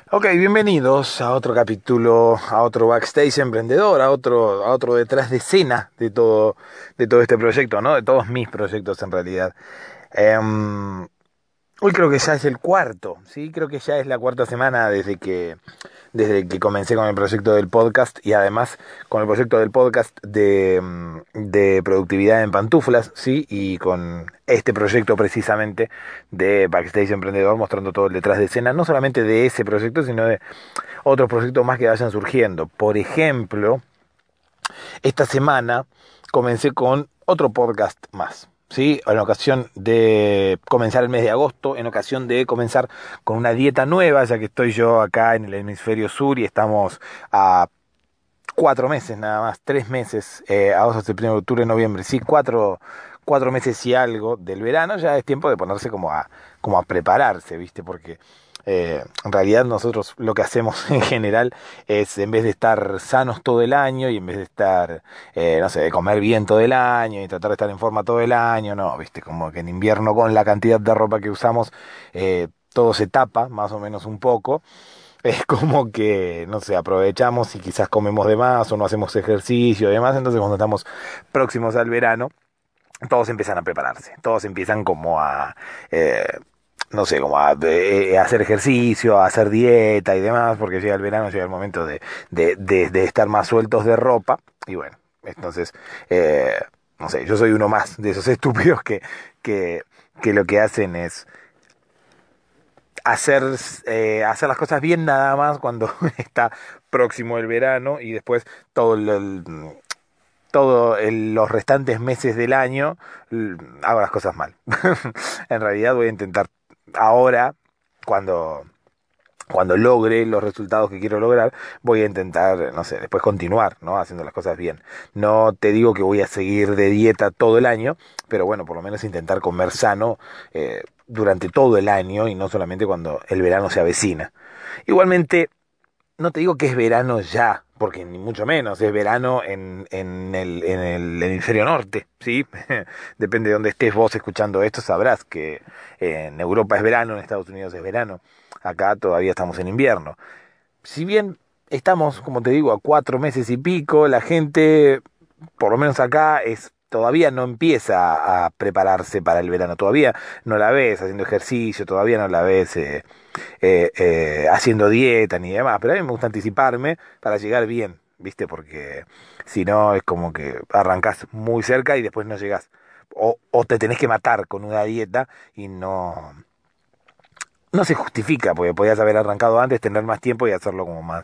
Ok, bienvenidos a otro capítulo, a otro backstage emprendedor, a otro detrás de escena de todo este proyecto, ¿no? De todos mis proyectos en realidad. Em, Hoy creo que ya es el cuarto, ¿sí? Creo que ya es la cuarta semana desde que comencé con el proyecto del podcast y además con el proyecto del podcast de productividad en pantuflas, ¿sí? Y con este proyecto precisamente de Backstage Emprendedor mostrando todo el detrás de escena, no solamente de ese proyecto, sino de otros proyectos más que vayan surgiendo. Por ejemplo, esta semana comencé con otro podcast más. ¿Sí? En ocasión de comenzar el mes de agosto, en ocasión de comenzar con una dieta nueva, ya que estoy yo acá en el hemisferio sur y estamos a 4 meses nada más, 3 meses, agosto, septiembre, octubre, noviembre, sí, cuatro meses y algo del verano, ya es tiempo de ponerse como a prepararse, ¿viste? Porque en realidad nosotros lo que hacemos en general es, en vez de estar sanos todo el año y en vez de estar, no sé, de comer bien todo el año y tratar de estar en forma todo el año, no, ¿viste? Como que en invierno con la cantidad de ropa que usamos, todo se tapa, más o menos un poco. Es como que, no sé, aprovechamos y quizás comemos de más o no hacemos ejercicio y demás, entonces cuando estamos próximos al verano, todos empiezan a prepararse, todos empiezan como eh, no sé, como a hacer ejercicio, a hacer dieta y demás, porque llega el verano, llega el momento de estar más sueltos de ropa, y bueno, entonces, eh, no sé, yo soy uno más de esos estúpidos que, que lo que hacen es hacer, hacer las cosas bien nada más cuando está próximo el verano y después todo los restantes meses del año hago las cosas mal. En realidad voy a intentar ahora, cuando, cuando logre los resultados que quiero lograr, voy a intentar, no sé, después continuar, ¿no? Haciendo las cosas bien. No te digo que voy a seguir de dieta todo el año, pero bueno, por lo menos intentar comer sano durante todo el año y no solamente cuando el verano se avecina. Igualmente, no te digo que es verano ya, porque ni mucho menos, es verano en el hemisferio norte, ¿sí? Depende de dónde estés vos escuchando esto, sabrás que en Europa es verano, en Estados Unidos es verano, acá todavía estamos en invierno. Si bien estamos, como te digo, a 4 meses y pico, la gente, por lo menos acá, todavía no empieza a prepararse para el verano, todavía no la ves haciendo ejercicio, todavía no la ves haciendo dieta ni demás, pero a mí me gusta anticiparme para llegar bien, ¿viste? Porque si no es como que arrancás muy cerca y después no llegás. O te tenés que matar con una dieta y no se justifica, porque podías haber arrancado antes, tener más tiempo y hacerlo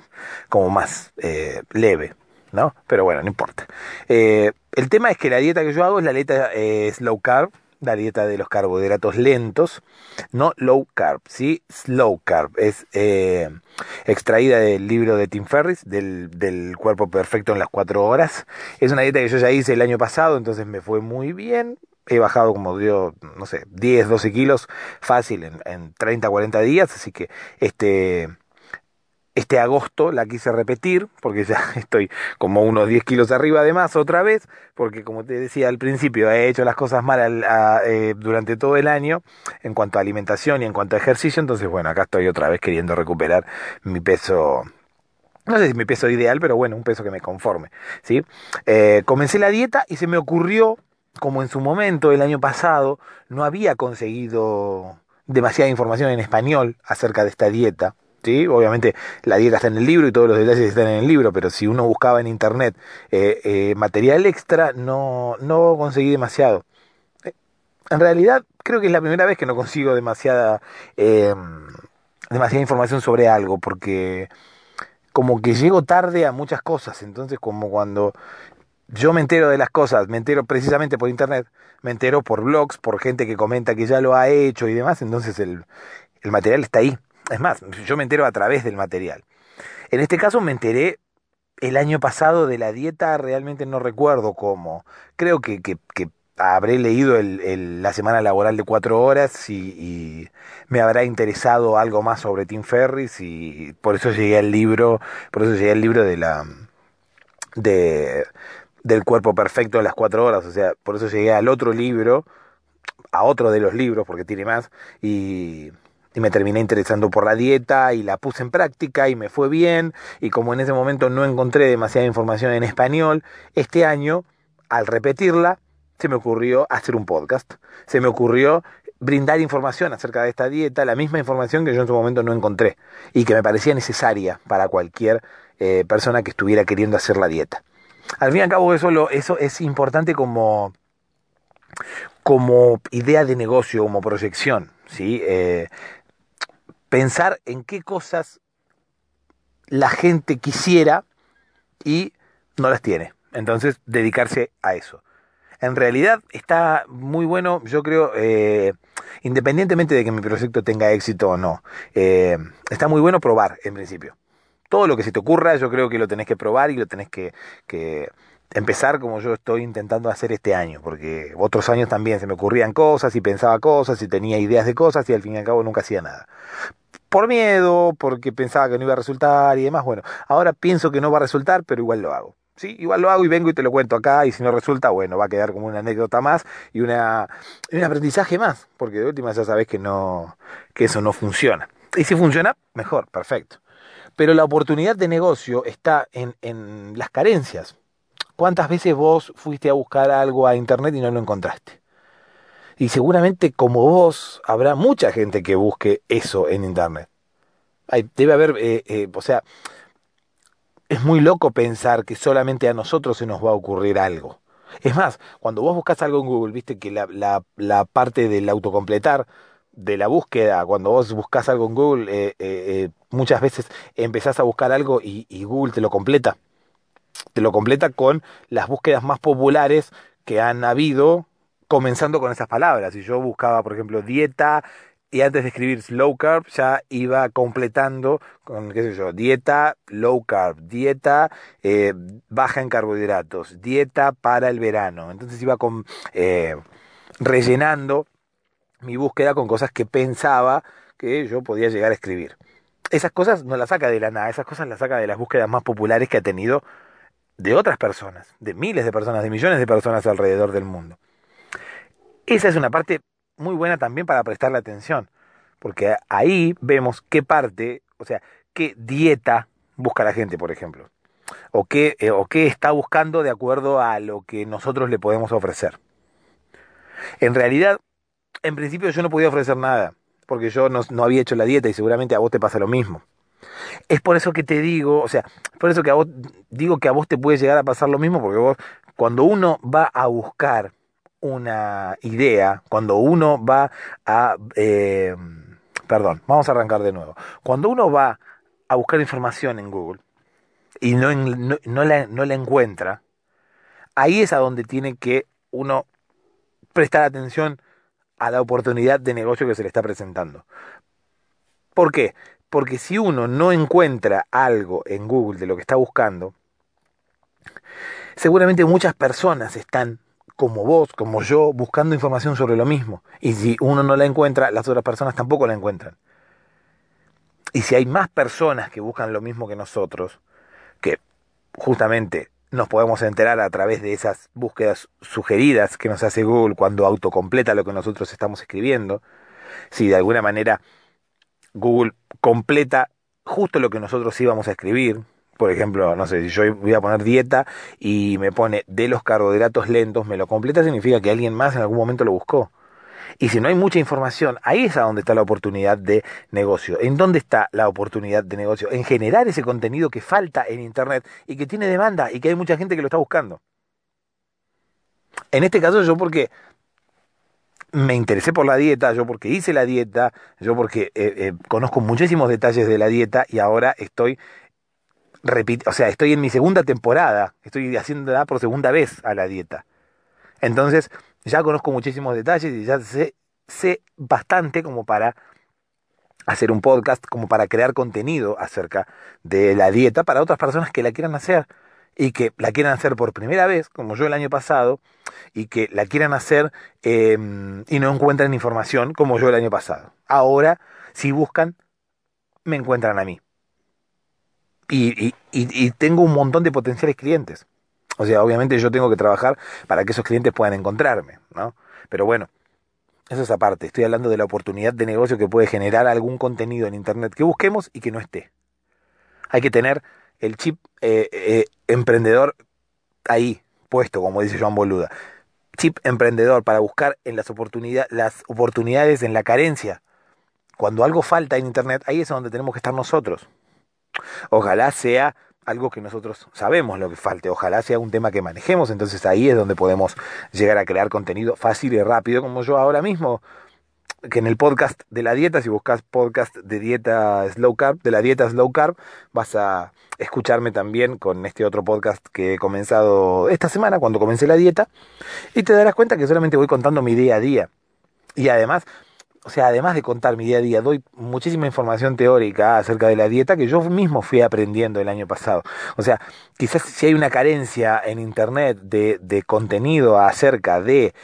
como más leve, ¿no? Pero bueno, no importa. El tema es que la dieta que yo hago es la dieta slow carb, la dieta de los carbohidratos lentos, no low carb, ¿sí? Slow carb. Es extraída del libro de Tim Ferriss, del cuerpo perfecto en las 4 horas. Es una dieta que yo ya hice el año pasado, entonces me fue muy bien. He bajado como dio, no sé, 10 12 kilos fácil en 30 40 días, así que este, este agosto la quise repetir, porque ya estoy como unos 10 kilos arriba de más otra vez, porque como te decía al principio, he hecho las cosas mal durante todo el año en cuanto a alimentación y en cuanto a ejercicio, entonces bueno, acá estoy otra vez queriendo recuperar mi peso. No sé si mi peso ideal, pero bueno, un peso que me conforme, ¿sí? Comencé la dieta y se me ocurrió, como en su momento, el año pasado, no había conseguido demasiada información en español acerca de esta dieta, ¿sí? Obviamente la dieta está en el libro y todos los detalles están en el libro, pero si uno buscaba en internet material extra, no conseguí demasiado. Eh, En realidad, creo que es la primera vez que no consigo eh, demasiada información sobre algo, porque como que llego tarde a muchas cosas, entonces como cuando yo me entero de las cosas, me entero precisamente por internet, me entero por blogs, por gente que comenta que ya lo ha hecho y demás, entonces el material está ahí. Es más, yo me entero a través del material. En este caso me enteré el año pasado de la dieta, realmente no recuerdo cómo. Creo que habré leído la semana laboral de 4 horas y me habrá interesado algo más sobre Tim Ferriss y por eso llegué al libro, por eso llegué al libro de, del cuerpo perfecto de las 4 horas, o sea, por eso llegué al otro libro, a otro de los libros, porque tiene más, y, Y me terminé interesando por la dieta y la puse en práctica y me fue bien. Y como en ese momento no encontré demasiada información en español, este año, al repetirla, se me ocurrió hacer un podcast. Se me ocurrió brindar información acerca de esta dieta, la misma información que yo en su momento no encontré y que me parecía necesaria para cualquier persona que estuviera queriendo hacer la dieta. Al fin y al cabo eso es importante como idea de negocio, como proyección, ¿sí? Pensar en qué cosas la gente quisiera y no las tiene. Entonces, dedicarse a eso. En realidad está muy bueno, yo creo, independientemente de que mi proyecto tenga éxito o no, está muy bueno probar en principio. Todo lo que se te ocurra, yo creo que lo tenés que probar y lo tenés que empezar como yo estoy intentando hacer este año, porque otros años también se me ocurrían cosas y pensaba cosas y tenía ideas de cosas y al fin y al cabo nunca hacía nada. Por miedo, porque pensaba que no iba a resultar y demás. Bueno, ahora pienso que no va a resultar, pero igual lo hago. Sí, igual lo hago y vengo y te lo cuento acá y si no resulta, bueno, va a quedar como una anécdota más y un aprendizaje más, porque de última ya sabés que eso no funciona. Y si funciona, mejor, perfecto. Pero la oportunidad de negocio está en las carencias. ¿Cuántas veces vos fuiste a buscar algo a internet y no lo encontraste? Y seguramente como vos habrá mucha gente que busque eso en internet. Debe haber, o sea, es muy loco pensar que solamente a nosotros se nos va a ocurrir algo. Es más, cuando vos buscas algo en Google, viste que la parte del autocompletar, de la búsqueda, cuando vos buscas algo en Google, muchas veces empezás a buscar algo y Google te lo completa. Te lo completa con las búsquedas más populares que han habido, comenzando con esas palabras. Si yo buscaba, por ejemplo, dieta, y antes de escribir slow carb, ya iba completando con, qué sé yo, dieta low carb, dieta baja en carbohidratos, dieta para el verano. Entonces iba rellenando mi búsqueda con cosas que pensaba que yo podía llegar a escribir. Esas cosas no las saca de la nada, esas cosas las saca de las búsquedas más populares que ha tenido de otras personas, de miles de personas, de millones de personas alrededor del mundo. Esa es una parte muy buena también para prestarle atención, porque ahí vemos qué parte, o sea, qué dieta busca la gente, por ejemplo, o qué está buscando de acuerdo a lo que nosotros le podemos ofrecer. En realidad, en principio yo no podía ofrecer nada, porque yo no había hecho la dieta y seguramente a vos te pasa lo mismo. Es por eso que te digo, o sea, por eso que a vos digo que a vos te puede llegar a pasar lo mismo, porque vos, cuando uno va a buscar una idea, cuando uno va a, perdón, vamos a arrancar de nuevo. Cuando uno va a buscar información en Google y no la encuentra, ahí es a donde tiene que uno prestar atención a la oportunidad de negocio que se le está presentando. ¿Por qué? Porque si uno no encuentra algo en Google de lo que está buscando, seguramente muchas personas están como vos, como yo, buscando información sobre lo mismo. Y si uno no la encuentra, las otras personas tampoco la encuentran. Y si hay más personas que buscan lo mismo que nosotros, que justamente nos podemos enterar a través de esas búsquedas sugeridas que nos hace Google cuando autocompleta lo que nosotros estamos escribiendo, si de alguna manera Google completa justo lo que nosotros íbamos a escribir. Por ejemplo, no sé, si yo voy a poner dieta y me pone de los carbohidratos lentos, me lo completa, significa que alguien más en algún momento lo buscó. Y si no hay mucha información, ahí es a donde está la oportunidad de negocio. ¿En dónde está la oportunidad de negocio? En generar ese contenido que falta en Internet y que tiene demanda y que hay mucha gente que lo está buscando. En este caso yo porque me interesé por la dieta, yo porque hice la dieta, yo porque conozco muchísimos detalles de la dieta y ahora estoy o sea, estoy en mi segunda temporada, estoy haciéndola por segunda vez a la dieta. Entonces, ya conozco muchísimos detalles y ya sé bastante como para hacer un podcast, como para crear contenido acerca de la dieta para otras personas que la quieran hacer y que la quieran hacer por primera vez, como yo el año pasado, y que la quieran hacer y no encuentran información como yo el año pasado. Ahora, si buscan, me encuentran a mí. Y tengo un montón de potenciales clientes. O sea, obviamente yo tengo que trabajar para que esos clientes puedan encontrarme, ¿no? Pero bueno, Eso es aparte. Estoy hablando de la oportunidad de negocio que puede generar algún contenido en Internet que busquemos y que no esté. Hay que tener el chip emprendedor ahí, puesto, como dice Joan Boluda. Chip emprendedor para buscar en las oportunidades en la carencia. Cuando algo falta en Internet, ahí es donde tenemos que estar nosotros. Ojalá sea algo que nosotros sabemos lo que falte, ojalá sea un tema que manejemos, entonces ahí es donde podemos llegar a crear contenido fácil y rápido, como yo ahora mismo, que en el podcast de la dieta, si buscas podcast de dieta slow carb, de la dieta slow carb, vas a escucharme también con este otro podcast que he comenzado esta semana, cuando comencé la dieta, y te darás cuenta que solamente voy contando mi día a día. Y además, o sea, además de contar mi día a día, doy muchísima información teórica acerca de la dieta que yo mismo fui aprendiendo el año pasado. O sea, quizás si hay una carencia en Internet de contenido acerca de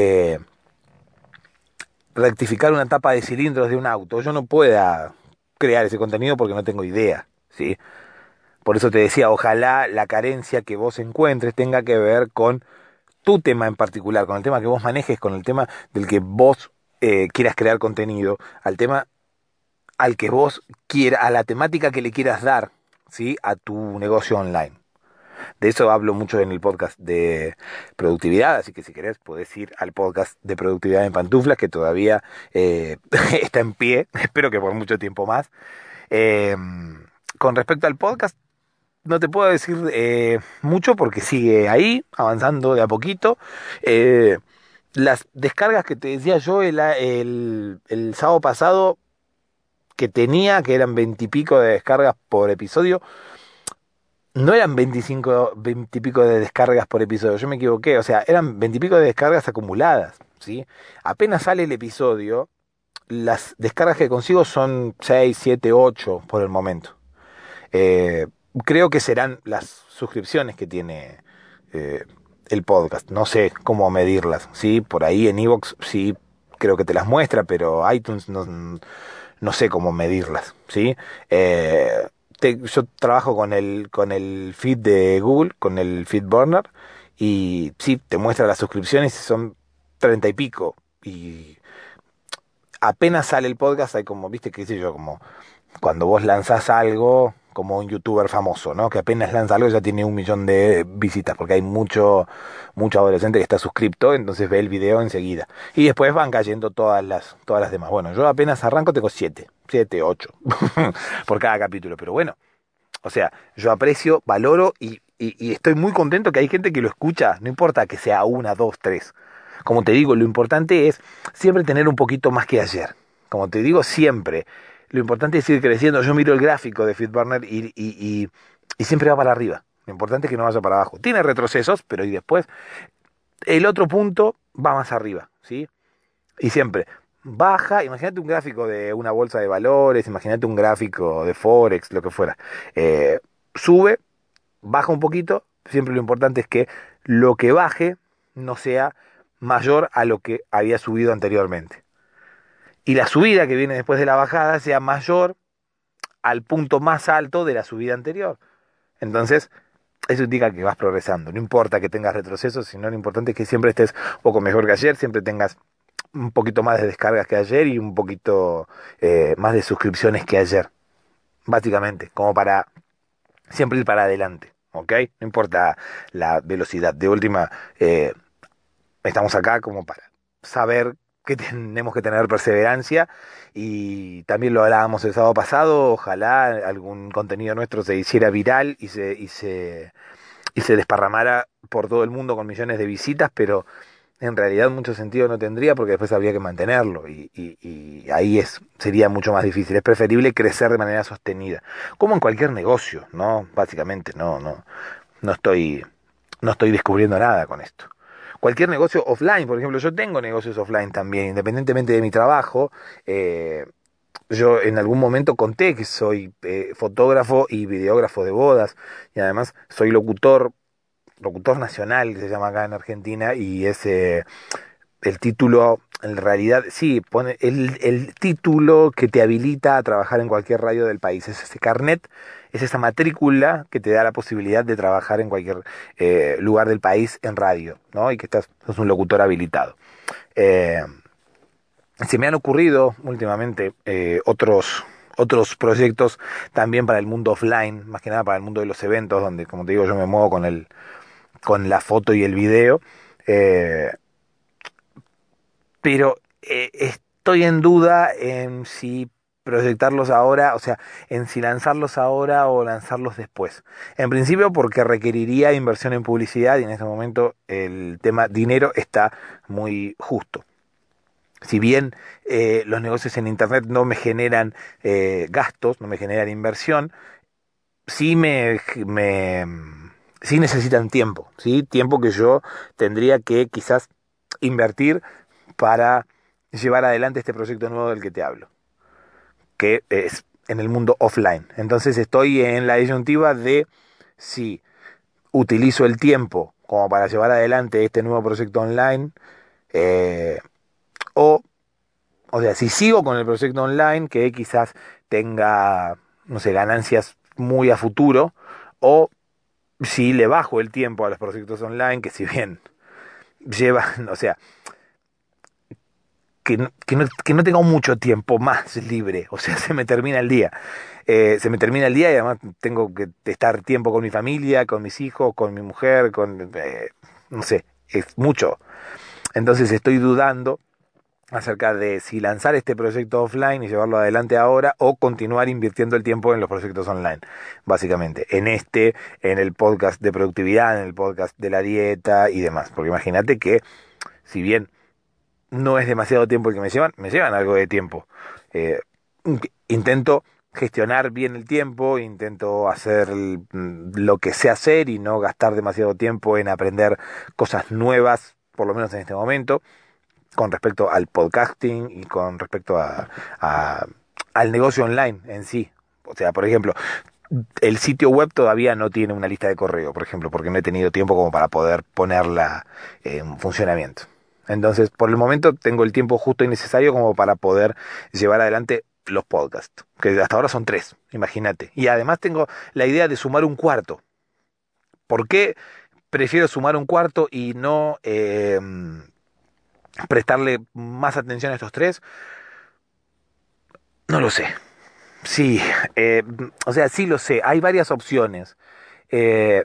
rectificar una tapa de cilindros de un auto, yo no pueda crear ese contenido porque no tengo idea, ¿sí? Por eso te decía, ojalá la carencia que vos encuentres tenga que ver con tu tema en particular, con el tema que vos manejes, con el tema del que vos quieras crear contenido, al tema al que vos quieras, a la temática que le quieras dar, ¿sí? A tu negocio online. De eso hablo mucho en el podcast de productividad, así que si querés podés ir al podcast de productividad en pantuflas, que todavía está en pie, espero que por mucho tiempo más. Eh, con respecto al podcast, no te puedo decir mucho porque sigue ahí, avanzando de a poquito. Las descargas que te decía yo el sábado pasado, que tenía, que eran 20 y pico de descargas por episodio, no eran 25, 20 y pico de descargas por episodio, yo me equivoqué, o sea, eran 20 y pico de descargas acumuladas, ¿sí? Apenas sale el episodio, las descargas que consigo son 6, 7, 8 por el momento. Eh, Creo que serán las suscripciones que tiene el podcast, no sé cómo medirlas, ¿sí? Por ahí en iVoox sí creo que te las muestra, pero iTunes no sé cómo medirlas, ¿sí? Yo trabajo con el feed de Google, con el feed burner, y sí, te muestra las suscripciones y son 30 y pico, y apenas sale el podcast hay como, viste, qué sé yo, como cuando vos lanzás algo, como un youtuber famoso, ¿no? Que apenas lanza algo ya tiene 1 millón de visitas, porque hay mucho adolescente que está suscripto, entonces ve el video enseguida. Y después van cayendo todas las demás. Bueno, yo apenas arranco tengo 7, 8 por cada capítulo, pero bueno, o sea, yo aprecio, valoro y estoy muy contento que hay gente que lo escucha, no importa que sea 1, 2, 3. Como te digo, lo importante es siempre tener un poquito más que ayer. Como te digo, siempre. Lo importante es ir creciendo. Yo miro el gráfico de FitBurner y siempre va para arriba. Lo importante es que no vaya para abajo. Tiene retrocesos, pero y después el otro punto va más arriba, ¿sí? Y siempre baja. Imagínate un gráfico de una bolsa de valores, imagínate un gráfico de Forex, lo que fuera. Sube, baja un poquito. Siempre lo importante es que lo que baje no sea mayor a lo que había subido anteriormente. Y la subida que viene después de la bajada sea mayor al punto más alto de la subida anterior. Entonces, eso indica que vas progresando. No importa que tengas retrocesos, sino lo importante es que siempre estés un poco mejor que ayer, siempre tengas un poquito más de descargas que ayer y un poquito más de suscripciones que ayer. Básicamente, como para siempre ir para adelante. ¿Ok? No importa la velocidad. De última, estamos acá como para saber que tenemos que tener perseverancia y también lo hablábamos el sábado pasado, ojalá algún contenido nuestro se hiciera viral y se desparramara por todo el mundo con millones de visitas, pero en realidad mucho sentido no tendría porque después habría que mantenerlo y ahí sería mucho más difícil. Es preferible crecer de manera sostenida, como en cualquier negocio, ¿no? Básicamente, no estoy descubriendo nada con esto. Cualquier negocio offline, por ejemplo, yo tengo negocios offline también, independientemente de mi trabajo. Yo en algún momento conté que soy fotógrafo y videógrafo de bodas y además soy locutor nacional, que se llama acá en Argentina, y es el título, en realidad, sí, pone el título que te habilita a trabajar en cualquier radio del país. Es ese carnet, es esa matrícula que te da la posibilidad de trabajar en cualquier lugar del país en radio, ¿no? Y que sos un locutor habilitado. Eh, Se me han ocurrido últimamente otros proyectos también para el mundo offline, más que nada para el mundo de los eventos, donde, como te digo, yo me muevo con la foto y el video. Eh, pero estoy en duda en si proyectarlos ahora, o sea, en si lanzarlos ahora o lanzarlos después. En principio porque requeriría inversión en publicidad y en este momento el tema dinero está muy justo. Si bien los negocios en Internet no me generan gastos, no me generan inversión, sí sí necesitan tiempo, ¿sí? Tiempo que yo tendría que quizás invertir para llevar adelante este proyecto nuevo del que te hablo, que es en el mundo offline. Entonces estoy en la disyuntiva de si utilizo el tiempo como para llevar adelante este nuevo proyecto online, eh, o, o sea, si sigo con el proyecto online, que quizás tenga, no sé, ganancias muy a futuro, o si le bajo el tiempo a los proyectos online, que si bien llevan, o sea, que no tengo mucho tiempo más libre, o sea, se me termina el día. Se me termina el día y además tengo que estar tiempo con mi familia, con mis hijos, con mi mujer, no sé, es mucho. Entonces estoy dudando acerca de si lanzar este proyecto offline y llevarlo adelante ahora o continuar invirtiendo el tiempo en los proyectos online, básicamente, en el podcast de productividad, en el podcast de la dieta y demás, porque imagínate que si bien no es demasiado tiempo el que me llevan algo de tiempo. Eh, Intento gestionar bien el tiempo, intento hacer lo que sé hacer y no gastar demasiado tiempo en aprender cosas nuevas, por lo menos en este momento, con respecto al podcasting y con respecto a- al negocio online en sí. O sea, por ejemplo, el sitio web todavía no tiene una lista de correo, por ejemplo, porque no he tenido tiempo como para poder ponerla en funcionamiento. Entonces, por el momento tengo el tiempo justo y necesario como para poder llevar adelante los podcasts, que hasta ahora son 3, imagínate. Y además tengo la idea de sumar un cuarto. ¿Por qué prefiero sumar un cuarto y no prestarle más atención a estos 3? No lo sé. Sí, eh, o sea, sí lo sé. Hay varias opciones. Eh,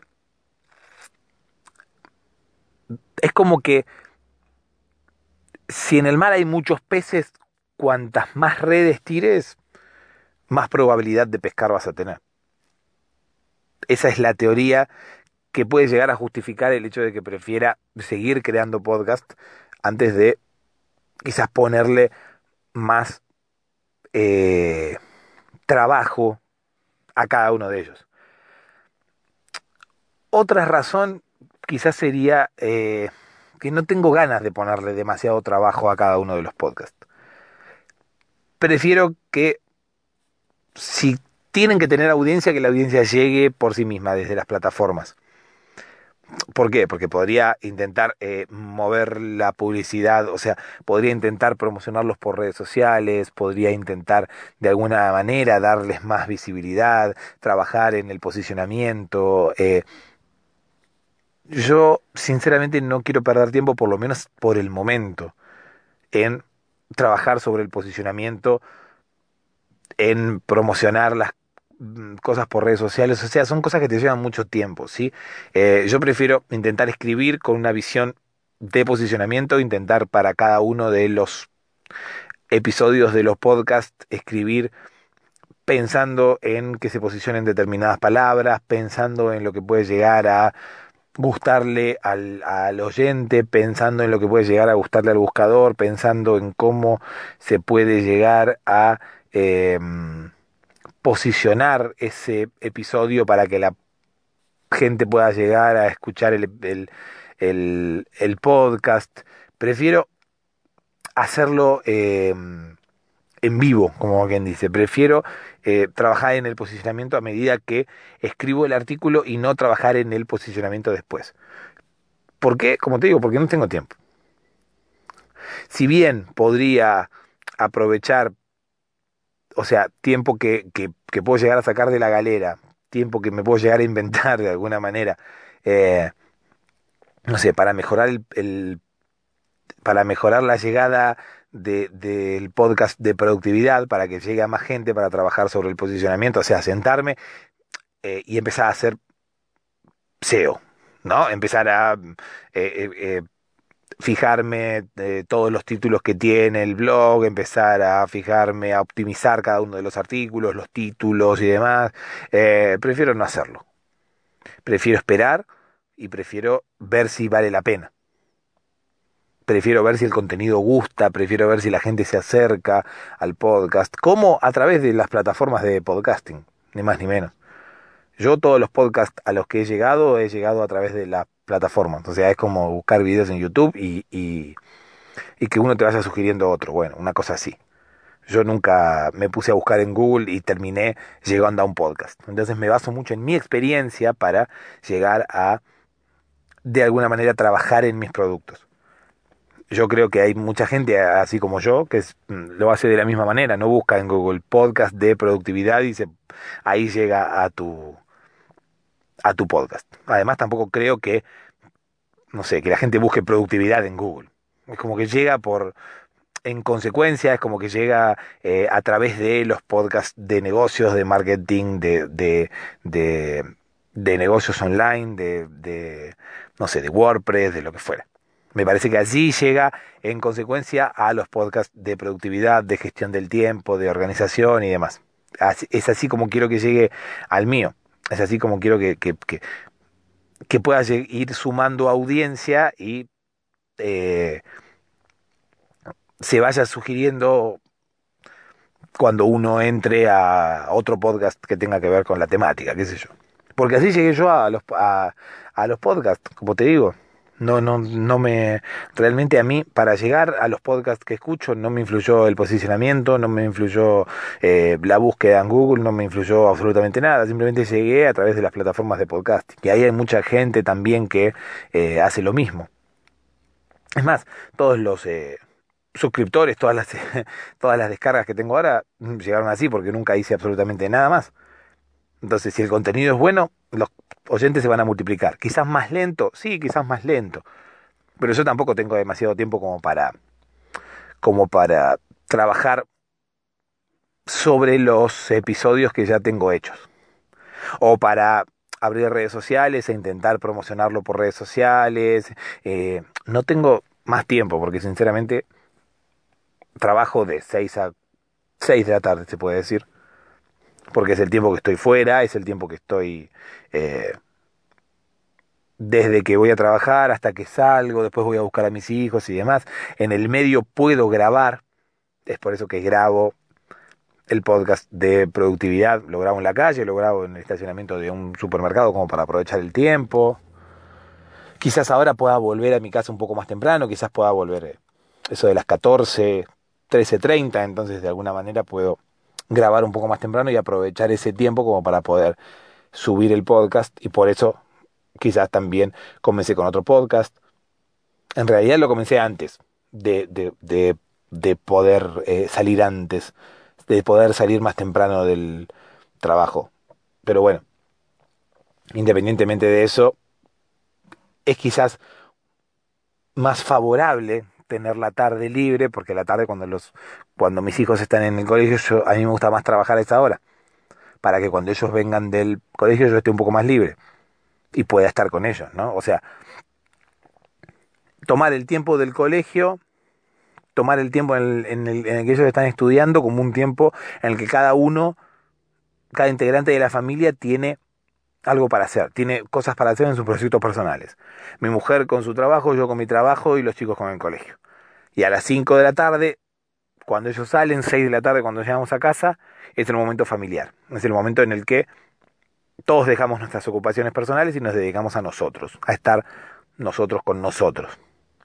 es como que si en el mar hay muchos peces, cuantas más redes tires, más probabilidad de pescar vas a tener. Esa es la teoría que puede llegar a justificar el hecho de que prefiera seguir creando podcast antes de quizás ponerle más eh, trabajo a cada uno de ellos. Otra razón quizás sería que no tengo ganas de ponerle demasiado trabajo a cada uno de los podcasts. Prefiero que si tienen que tener audiencia, que la audiencia llegue por sí misma desde las plataformas. ¿Por qué? Porque podría intentar mover la publicidad, o sea, podría intentar promocionarlos por redes sociales, podría intentar de alguna manera darles más visibilidad, trabajar en el posicionamiento. Yo sinceramente no quiero perder tiempo, por lo menos por el momento, en trabajar sobre el posicionamiento, en promocionar las cosas por redes sociales, o sea, son cosas que te llevan mucho tiempo, ¿sí? Yo prefiero intentar escribir con una visión de posicionamiento, intentar para cada uno de los episodios de los podcasts escribir pensando en que se posicionen determinadas palabras, pensando en lo que puede llegar a gustarle al oyente, pensando en lo que puede llegar a gustarle al buscador, pensando en cómo se puede llegar a posicionar ese episodio para que la gente pueda llegar a escuchar el podcast. Prefiero hacerlo en vivo, como quien dice. Prefiero trabajar en el posicionamiento a medida que escribo el artículo y no trabajar en el posicionamiento después. ¿Por qué? Como te digo, porque no tengo tiempo. Si bien podría aprovechar, o sea, tiempo que puedo llegar a sacar de la galera, tiempo que me puedo llegar a inventar de alguna manera, eh, no sé, para mejorar para mejorar la llegada del podcast de productividad para que llegue a más gente para trabajar sobre el posicionamiento, o sea, sentarme y empezar a hacer SEO, ¿no? Empezar a fijarme todos los títulos que tiene el blog, empezar a fijarme, a optimizar cada uno de los artículos, los títulos y demás. Prefiero no hacerlo. Prefiero esperar y prefiero ver si vale la pena. Prefiero ver si el contenido gusta, prefiero ver si la gente se acerca al podcast, como a través de las plataformas de podcasting, ni más ni menos. Yo todos los podcasts a los que he llegado a través de las plataformas. O sea, es como buscar videos en YouTube y que uno te vaya sugiriendo otro. Bueno, una cosa así. Yo nunca me puse a buscar en Google y terminé llegando a un podcast. Entonces me baso mucho en mi experiencia para llegar a, de alguna manera, trabajar en mis productos. Yo creo que hay mucha gente, así como yo, que lo hace de la misma manera. No busca en Google podcast de productividad y ahí llega a tu podcast. Además, tampoco creo que, no sé, que la gente busque productividad en Google. Es como que llega en consecuencia, es como que llega a través de los podcasts de negocios, de marketing, de negocios online, no sé, de WordPress, de lo que fuera. Me parece que allí llega en consecuencia a los podcasts de productividad, de gestión del tiempo, de organización y demás. Es así como quiero que llegue al mío. Es así como quiero que pueda ir sumando audiencia y se vaya sugiriendo cuando uno entre a otro podcast que tenga que ver con la temática, qué sé yo. Porque así llegué yo a los podcasts, como te digo. Realmente a mí, para llegar a los podcasts que escucho, no me influyó el posicionamiento, no me influyó la búsqueda en Google, no me influyó absolutamente nada, simplemente llegué a través de las plataformas de podcasting. Y ahí hay mucha gente también que hace lo mismo. Es más, todos los suscriptores, todas las descargas que tengo ahora llegaron así porque nunca hice absolutamente nada más. Entonces, si el contenido es bueno, los oyentes se van a multiplicar. Quizás más lento, sí, quizás más lento. Pero yo tampoco tengo demasiado tiempo como para trabajar sobre los episodios que ya tengo hechos. O para abrir redes sociales e intentar promocionarlo por redes sociales. No tengo más tiempo porque sinceramente trabajo de 6 de la tarde, se puede decir. Porque es el tiempo que estoy fuera, es el tiempo que estoy desde que voy a trabajar hasta que salgo, después voy a buscar a mis hijos y demás. En el medio puedo grabar, es por eso que grabo el podcast de productividad, lo grabo en la calle, lo grabo en el estacionamiento de un supermercado como para aprovechar el tiempo. Quizás ahora pueda volver a mi casa un poco más temprano, quizás pueda volver eso de las 14, 13:30, entonces de alguna manera puedo grabar un poco más temprano y aprovechar ese tiempo como para poder subir el podcast y por eso quizás también comencé con otro podcast. En realidad lo comencé antes de poder salir antes, de poder salir más temprano del trabajo. Pero bueno, independientemente de eso, es quizás más favorable tener la tarde libre, porque la tarde cuando mis hijos están en el colegio, a mí me gusta más trabajar a esa hora, para que cuando ellos vengan del colegio yo esté un poco más libre y pueda estar con ellos, ¿no? O sea, tomar el tiempo del colegio, tomar el tiempo en el que ellos están estudiando como un tiempo en el que cada integrante de la familia tiene algo para hacer, tiene cosas para hacer en sus proyectos personales. Mi mujer con su trabajo, yo con mi trabajo y los chicos con el colegio. Y a las 5 de la tarde, cuando ellos salen, 6 de la tarde cuando llegamos a casa, es el momento familiar. Es el momento en el que todos dejamos nuestras ocupaciones personales y nos dedicamos a nosotros, a estar nosotros con nosotros.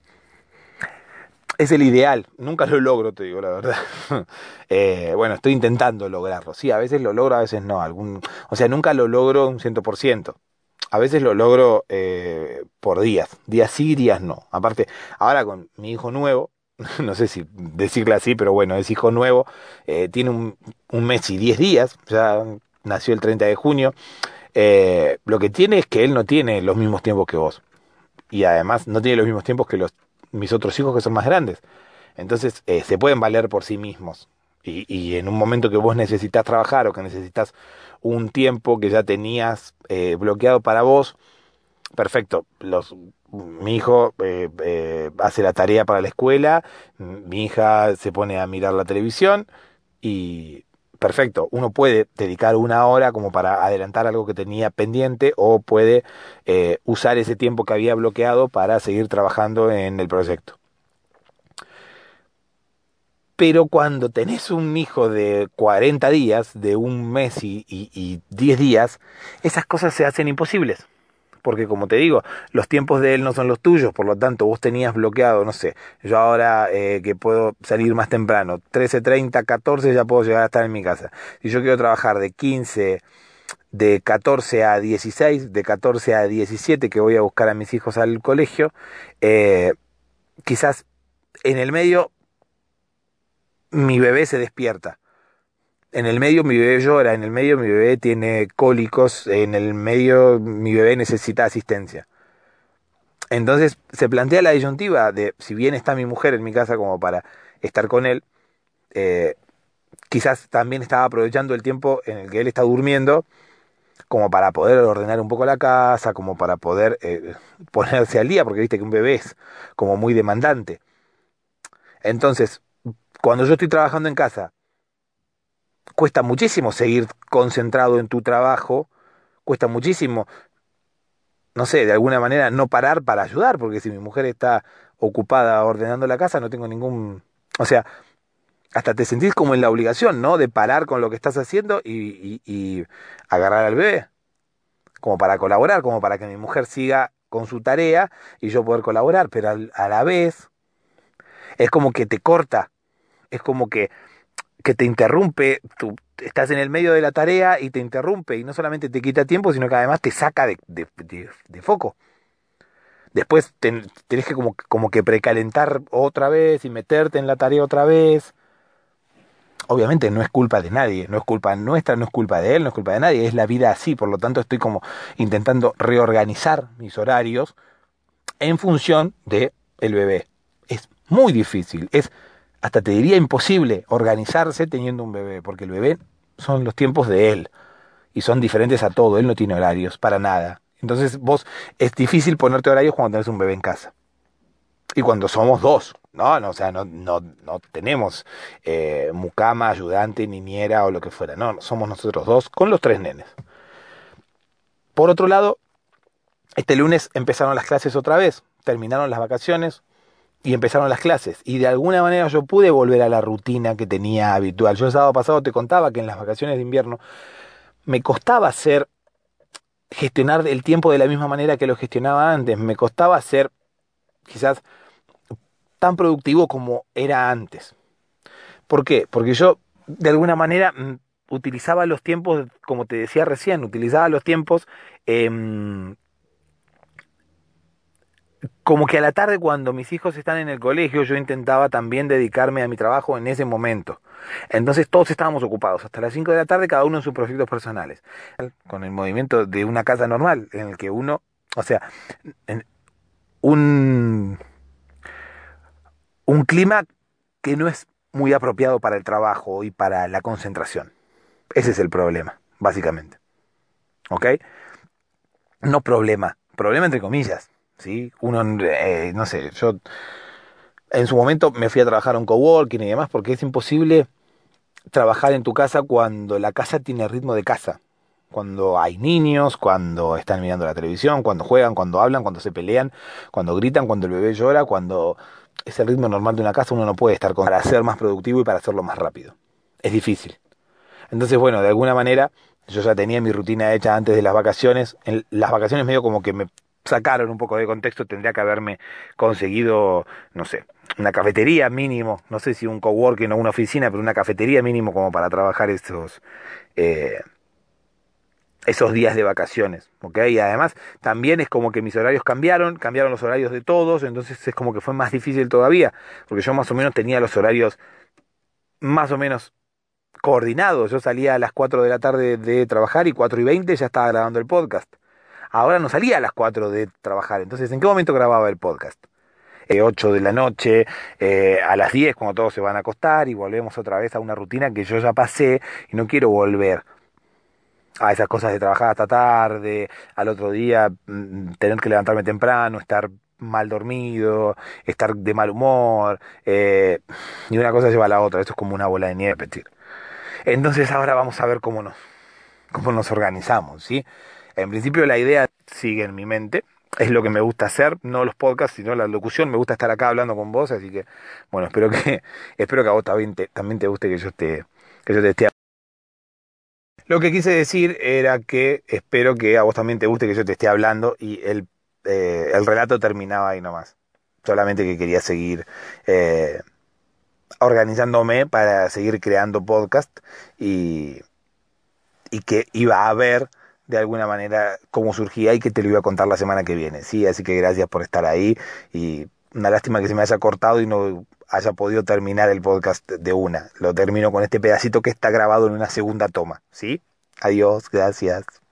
Es el ideal, nunca lo logro, te digo la verdad. Bueno, estoy intentando lograrlo. Sí, a veces lo logro, a veces no. O sea, nunca lo logro un 100%. A veces lo logro por días sí, días no. Aparte, ahora con mi hijo nuevo, no sé si decirle así, pero bueno, es hijo nuevo, tiene un mes y 10 días, ya nació el 30 de junio. Lo que tiene es que él no tiene los mismos tiempos que vos. Y además no tiene los mismos tiempos que mis otros hijos que son más grandes. Entonces se pueden valer por sí mismos. Y en un momento que vos necesitas trabajar o que necesitas un tiempo que ya tenías bloqueado para vos, perfecto. Mi hijo hace la tarea para la escuela, mi hija se pone a mirar la televisión y perfecto. Uno puede dedicar una hora como para adelantar algo que tenía pendiente o puede usar ese tiempo que había bloqueado para seguir trabajando en el proyecto. Pero cuando tenés un hijo de 40 días, de un mes y 10 días, esas cosas se hacen imposibles. Porque como te digo, los tiempos de él no son los tuyos, por lo tanto vos tenías bloqueado, no sé, yo ahora que puedo salir más temprano, 13:30, 14 ya puedo llegar a estar en mi casa. Si yo quiero trabajar de 15, de 14 a 16, de 14 a 17 que voy a buscar a mis hijos al colegio, quizás en el medio mi bebé se despierta. En el medio mi bebé llora, en el medio mi bebé tiene cólicos, en el medio mi bebé necesita asistencia. Entonces se plantea la disyuntiva de, si bien está mi mujer en mi casa como para estar con él, eh, quizás también estaba aprovechando el tiempo en el que él está durmiendo como para poder ordenar un poco la casa, como para poder ponerse al día, porque viste que un bebé es como muy demandante. Entonces, cuando yo estoy trabajando en casa, cuesta muchísimo seguir concentrado en tu trabajo, cuesta muchísimo, no sé, de alguna manera no parar para ayudar, porque si mi mujer está ocupada ordenando la casa, no tengo ningún... O sea, hasta te sentís como en la obligación, ¿no? De parar con lo que estás haciendo y agarrar al bebé, como para colaborar, como para que mi mujer siga con su tarea y yo poder colaborar, pero a la vez es como que te corta, es como que te interrumpe, tú estás en el medio de la tarea y te interrumpe y no solamente te quita tiempo, sino que además te saca de foco. Después tenés que como que precalentar otra vez y meterte en la tarea otra vez. Obviamente no es culpa de nadie, no es culpa nuestra, no es culpa de él, no es culpa de nadie, es la vida así, por lo tanto estoy como intentando reorganizar mis horarios en función de el bebé. Es muy difícil, es hasta te diría imposible organizarse teniendo un bebé, porque el bebé son los tiempos de él y son diferentes a todo, él no tiene horarios para nada. Entonces es difícil ponerte horarios cuando tenés un bebé en casa. Y cuando somos dos, no, o sea, no tenemos mucama, ayudante, niñera o lo que fuera, no, somos nosotros dos con los tres nenes. Por otro lado, este lunes empezaron las clases otra vez, terminaron las vacaciones y empezaron las clases. Y de alguna manera yo pude volver a la rutina que tenía habitual. Yo el sábado pasado te contaba que en las vacaciones de invierno me costaba gestionar el tiempo de la misma manera que lo gestionaba antes. Me costaba ser quizás tan productivo como era antes. ¿Por qué? Porque yo de alguna manera utilizaba los tiempos, como te decía recién, utilizaba los tiempos como que a la tarde cuando mis hijos están en el colegio yo intentaba también dedicarme a mi trabajo en ese momento. Entonces todos estábamos ocupados hasta las 5 de la tarde, cada uno en sus proyectos personales. Con el movimiento de una casa normal en el que uno, o sea, en un, un clima que no es muy apropiado para el trabajo y para la concentración. Ese es el problema, básicamente. ¿Ok? No problema, problema entre comillas. ¿Sí? Uno, no sé, yo en su momento me fui a trabajar a un coworking y demás porque es imposible trabajar en tu casa cuando la casa tiene ritmo de casa. Cuando hay niños, cuando están mirando la televisión, cuando juegan, cuando hablan, cuando se pelean, cuando gritan, cuando el bebé llora, cuando es el ritmo normal de una casa, uno no puede estar para ser más productivo y para hacerlo más rápido. Es difícil. Entonces, bueno, de alguna manera yo ya tenía mi rutina hecha antes de las vacaciones. En las vacaciones medio como que me sacaron un poco de contexto, tendría que haberme conseguido, no sé, una cafetería mínimo, no sé si un coworking o una oficina, pero una cafetería mínimo como para trabajar eh, esos días de vacaciones, ¿ok? Y además también es como que mis horarios cambiaron los horarios de todos, entonces es como que fue más difícil todavía, porque yo más o menos tenía los horarios más o menos coordinados. Yo salía a las 4 de la tarde de trabajar y 4:20 ya estaba grabando el podcast. Ahora no salía a las 4 de trabajar, entonces ¿en qué momento grababa el podcast? 8 de la noche, a las 10 cuando todos se van a acostar y volvemos otra vez a una rutina que yo ya pasé y no quiero volver a esas cosas de trabajar hasta tarde, al otro día tener que levantarme temprano, estar mal dormido, estar de mal humor, y una cosa lleva a la otra, esto es como una bola de nieve, Petir. Entonces ahora vamos a ver cómo nos organizamos, ¿sí? En principio la idea sigue en mi mente, es lo que me gusta hacer, no los podcasts, sino la locución, me gusta estar acá hablando con vos, así que, bueno, espero que a vos también te guste que yo te esté. Lo que quise decir era que espero que a vos también te guste que yo te esté hablando y el relato terminaba ahí nomás. Solamente que quería seguir eh, organizándome para seguir creando podcast y, y que iba a ver de alguna manera cómo surgía y que te lo iba a contar la semana que viene. Sí, así que gracias por estar ahí y una lástima que se me haya cortado y no haya podido terminar el podcast de una. Lo termino con este pedacito que está grabado en una segunda toma, ¿sí? Adiós, gracias.